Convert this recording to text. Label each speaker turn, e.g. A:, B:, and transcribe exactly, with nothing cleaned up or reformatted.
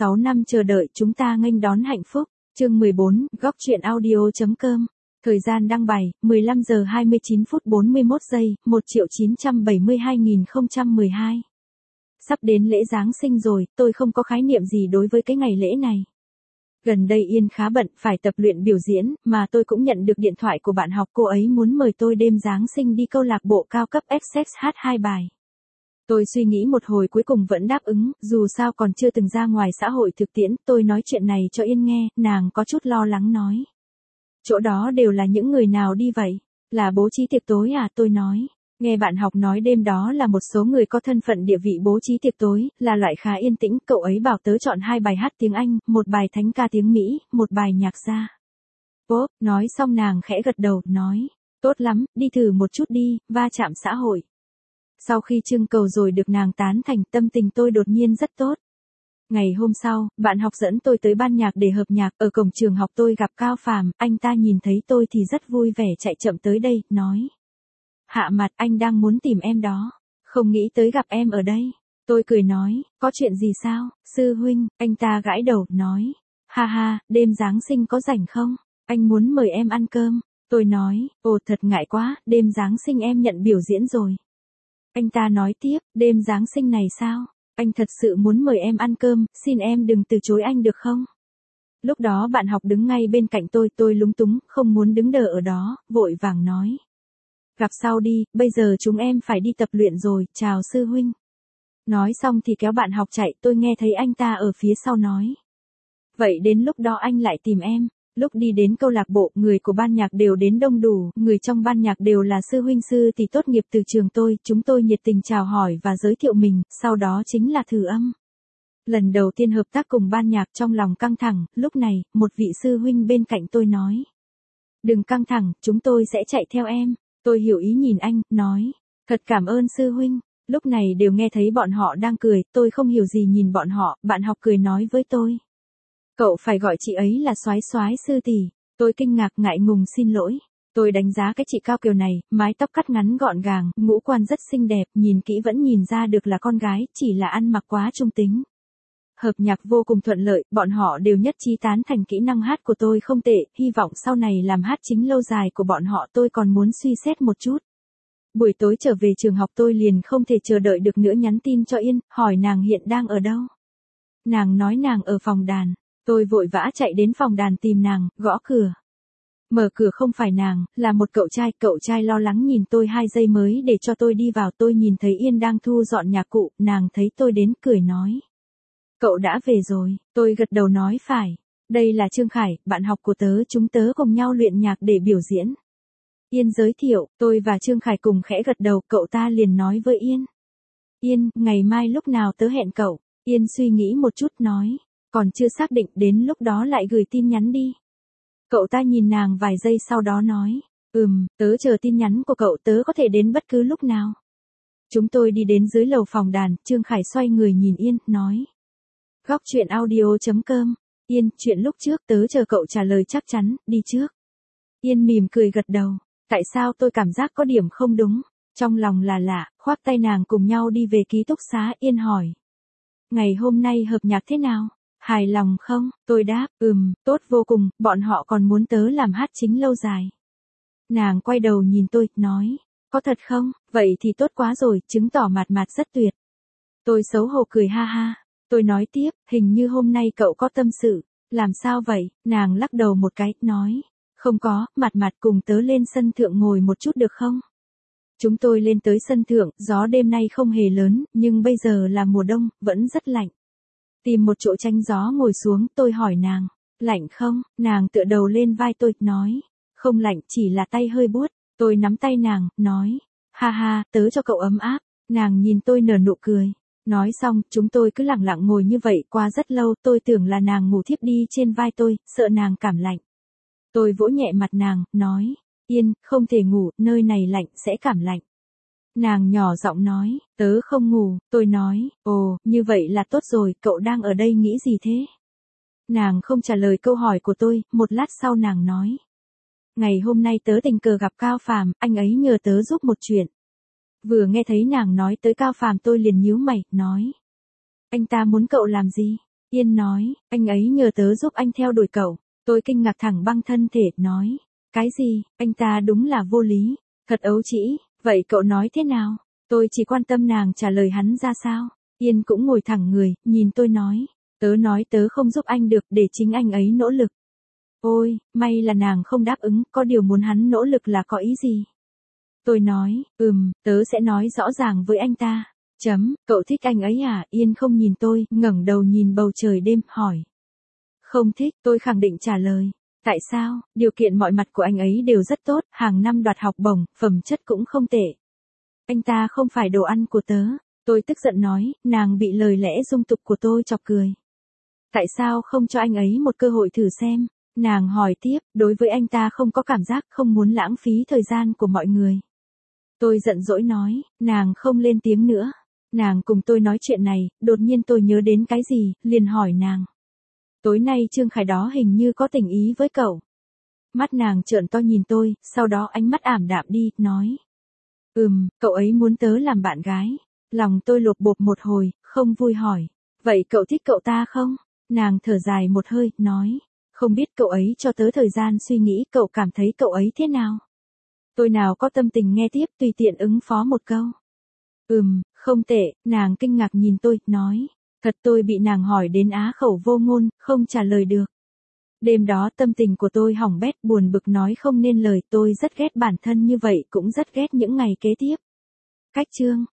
A: sáu năm chờ đợi chúng ta nghênh đón hạnh phúc. Chương mười bốn, góc truyện audio.com. Thời gian đăng bài, mười lăm giờ hai mươi chín phút bốn mươi mốt giây, một triệu chín trăm bảy mươi hai nghìn không trăm mười hai. Sắp đến lễ Giáng sinh rồi, tôi không có khái niệm gì đối với cái ngày lễ này. Gần đây Yên khá bận, phải tập luyện biểu diễn, mà tôi cũng nhận được điện thoại của bạn học, cô ấy muốn mời tôi đêm Giáng sinh đi câu lạc bộ cao cấp Essex hát hai bài. Tôi suy nghĩ một hồi cuối cùng vẫn đáp ứng, dù sao còn chưa từng ra ngoài xã hội thực tiễn, tôi nói chuyện này cho Yên nghe, nàng có chút lo lắng nói. Chỗ đó đều là những người nào đi vậy? Là bố trí tiệc tối à, tôi nói. Nghe bạn học nói đêm đó là một số người có thân phận địa vị bố trí tiệc tối, là loại khá yên tĩnh, cậu ấy bảo tớ chọn hai bài hát tiếng Anh, một bài thánh ca tiếng Mỹ, một bài nhạc gia. Pop, nói xong nàng khẽ gật đầu, nói, tốt lắm, đi thử một chút đi, va chạm xã hội. Sau khi trưng cầu rồi được nàng tán thành, tâm tình tôi đột nhiên rất tốt. Ngày hôm sau, bạn học dẫn tôi tới ban nhạc để hợp nhạc, ở cổng trường học tôi gặp Cao Phàm, anh ta nhìn thấy tôi thì rất vui vẻ chạy chậm tới đây, nói. Hạ Mặt, anh đang muốn tìm em đó. Không nghĩ tới gặp em ở đây. Tôi cười nói, có chuyện gì sao, sư huynh, anh ta gãi đầu, nói. Ha ha, đêm Giáng sinh có rảnh không? Anh muốn mời em ăn cơm. Tôi nói, ồ thật ngại quá, đêm Giáng sinh em nhận biểu diễn rồi. Anh ta nói tiếp, đêm Giáng sinh này sao? Anh thật sự muốn mời em ăn cơm, xin em đừng từ chối anh được không? Lúc đó bạn học đứng ngay bên cạnh tôi, tôi lúng túng, không muốn đứng đờ ở đó, vội vàng nói. Gặp sau đi, bây giờ chúng em phải đi tập luyện rồi, chào sư huynh. Nói xong thì kéo bạn học chạy, tôi nghe thấy anh ta ở phía sau nói. Vậy đến lúc đó anh lại tìm em. Lúc đi đến câu lạc bộ, người của ban nhạc đều đến đông đủ, người trong ban nhạc đều là sư huynh sư tỷ tốt nghiệp từ trường tôi, chúng tôi nhiệt tình chào hỏi và giới thiệu mình, sau đó chính là thử âm. Lần đầu tiên hợp tác cùng ban nhạc trong lòng căng thẳng, lúc này, một vị sư huynh bên cạnh tôi nói. Đừng căng thẳng, chúng tôi sẽ chạy theo em. Tôi hiểu ý nhìn anh, nói. Thật cảm ơn sư huynh. Lúc này đều nghe thấy bọn họ đang cười, tôi không hiểu gì nhìn bọn họ, bạn học cười nói với tôi. Cậu phải gọi chị ấy là soái soái sư tỷ. Tôi kinh ngạc ngại ngùng xin lỗi. Tôi đánh giá cái chị cao kiều này, mái tóc cắt ngắn gọn gàng, ngũ quan rất xinh đẹp, nhìn kỹ vẫn nhìn ra được là con gái, chỉ là ăn mặc quá trung tính. Hợp nhạc vô cùng thuận lợi, bọn họ đều nhất trí tán thành kỹ năng hát của tôi không tệ, hy vọng sau này làm hát chính lâu dài của bọn họ tôi còn muốn suy xét một chút. Buổi tối trở về trường học tôi liền không thể chờ đợi được nữa nhắn tin cho Yên, hỏi nàng hiện đang ở đâu. Nàng nói nàng ở phòng đàn. Tôi vội vã chạy đến phòng đàn tìm nàng, gõ cửa. Mở cửa không phải nàng, là một cậu trai, cậu trai lo lắng nhìn tôi hai giây mới để cho tôi đi vào, tôi nhìn thấy Yên đang thu dọn nhạc cụ, nàng thấy tôi đến cười nói. Cậu đã về rồi, tôi gật đầu nói phải, đây là Trương Khải, bạn học của tớ, chúng tớ cùng nhau luyện nhạc để biểu diễn. Yên giới thiệu, tôi và Trương Khải cùng khẽ gật đầu, cậu ta liền nói với Yên. Yên, ngày mai lúc nào tớ hẹn cậu, Yên suy nghĩ một chút nói. Còn chưa xác định, đến lúc đó lại gửi tin nhắn đi. Cậu ta nhìn nàng vài giây sau đó nói, ừm, tớ chờ tin nhắn của cậu, tớ có thể đến bất cứ lúc nào. Chúng tôi đi đến dưới lầu phòng đàn, Trương Khải xoay người nhìn Yên, nói. Góc truyện audio.com, Yên, chuyện lúc trước tớ chờ cậu trả lời chắc chắn, đi trước. Yên mỉm cười gật đầu, tại sao tôi cảm giác có điểm không đúng, trong lòng là lạ, khoác tay nàng cùng nhau đi về ký túc xá, Yên hỏi. Ngày hôm nay hợp nhạc thế nào? Hài lòng không? Tôi đáp, ừm, tốt vô cùng, bọn họ còn muốn tớ làm hát chính lâu dài. Nàng quay đầu nhìn tôi, nói, có thật không? Vậy thì tốt quá rồi, chứng tỏ Mạt Mạt rất tuyệt. Tôi xấu hổ cười ha ha. Tôi nói tiếp, hình như hôm nay cậu có tâm sự. Làm sao vậy? Nàng lắc đầu một cái, nói, không có, Mạt Mạt cùng tớ lên sân thượng ngồi một chút được không? Chúng tôi lên tới sân thượng, gió đêm nay không hề lớn, nhưng bây giờ là mùa đông, vẫn rất lạnh. Tìm một chỗ tránh gió ngồi xuống, tôi hỏi nàng, lạnh không? Nàng tựa đầu lên vai tôi, nói, không lạnh, chỉ là tay hơi buốt. Tôi nắm tay nàng, nói, ha ha, tớ cho cậu ấm áp. Nàng nhìn tôi nở nụ cười. Nói xong, chúng tôi cứ lặng lặng ngồi như vậy qua rất lâu, tôi tưởng là nàng ngủ thiếp đi trên vai tôi, sợ nàng cảm lạnh. Tôi vỗ nhẹ mặt nàng, nói, Yên, không thể ngủ, nơi này lạnh, sẽ cảm lạnh. Nàng nhỏ giọng nói, tớ không ngủ, tôi nói, ồ, như vậy là tốt rồi, cậu đang ở đây nghĩ gì thế? Nàng không trả lời câu hỏi của tôi, một lát sau nàng nói. Ngày hôm nay tớ tình cờ gặp Cao Phàm, anh ấy nhờ tớ giúp một chuyện. Vừa nghe thấy nàng nói tới Cao Phàm tôi liền nhíu mày, nói. Anh ta muốn cậu làm gì? Yên nói, anh ấy nhờ tớ giúp anh theo đuổi cậu. Tôi kinh ngạc thẳng băng thân thể, nói. Cái gì, anh ta đúng là vô lý, thật ấu trĩ, vậy cậu nói thế nào? Tôi chỉ quan tâm nàng trả lời hắn ra sao. Yên cũng ngồi thẳng người, nhìn tôi nói. Tớ nói tớ không giúp anh được để chính anh ấy nỗ lực. Ôi, may là nàng không đáp ứng, có điều muốn hắn nỗ lực là có ý gì? Tôi nói, ừm, tớ sẽ nói rõ ràng với anh ta. Chấm, cậu thích anh ấy à? Yên không nhìn tôi, ngẩng đầu nhìn bầu trời đêm, hỏi. Không thích, tôi khẳng định trả lời. Tại sao? Điều kiện mọi mặt của anh ấy đều rất tốt, hàng năm đoạt học bổng, phẩm chất cũng không tệ. Anh ta không phải đồ ăn của tớ. Tôi tức giận nói, nàng bị lời lẽ dung tục của tôi chọc cười. Tại sao không cho anh ấy một cơ hội thử xem? Nàng hỏi tiếp, đối với anh ta không có cảm giác, không muốn lãng phí thời gian của mọi người. Tôi giận dỗi nói, nàng không lên tiếng nữa. Nàng cùng tôi nói chuyện này, đột nhiên tôi nhớ đến cái gì, liền hỏi nàng. Tối nay Trương Khải đó hình như có tình ý với cậu. Mắt nàng trợn to nhìn tôi, sau đó ánh mắt ảm đạm đi, nói. Ừm, cậu ấy muốn tớ làm bạn gái. Lòng tôi lột bột một hồi, không vui hỏi. Vậy cậu thích cậu ta không? Nàng thở dài một hơi, nói. Không biết cậu ấy cho tớ thời gian suy nghĩ, cậu cảm thấy cậu ấy thế nào? Tôi nào có tâm tình nghe tiếp, tùy tiện ứng phó một câu. Ừm, không tệ, nàng kinh ngạc nhìn tôi, nói. Thật tôi bị nàng hỏi đến á khẩu vô ngôn, không trả lời được. Đêm đó tâm tình của tôi hỏng bét, buồn bực nói không nên lời, tôi rất ghét bản thân như vậy, cũng rất ghét những ngày kế tiếp. Cách chương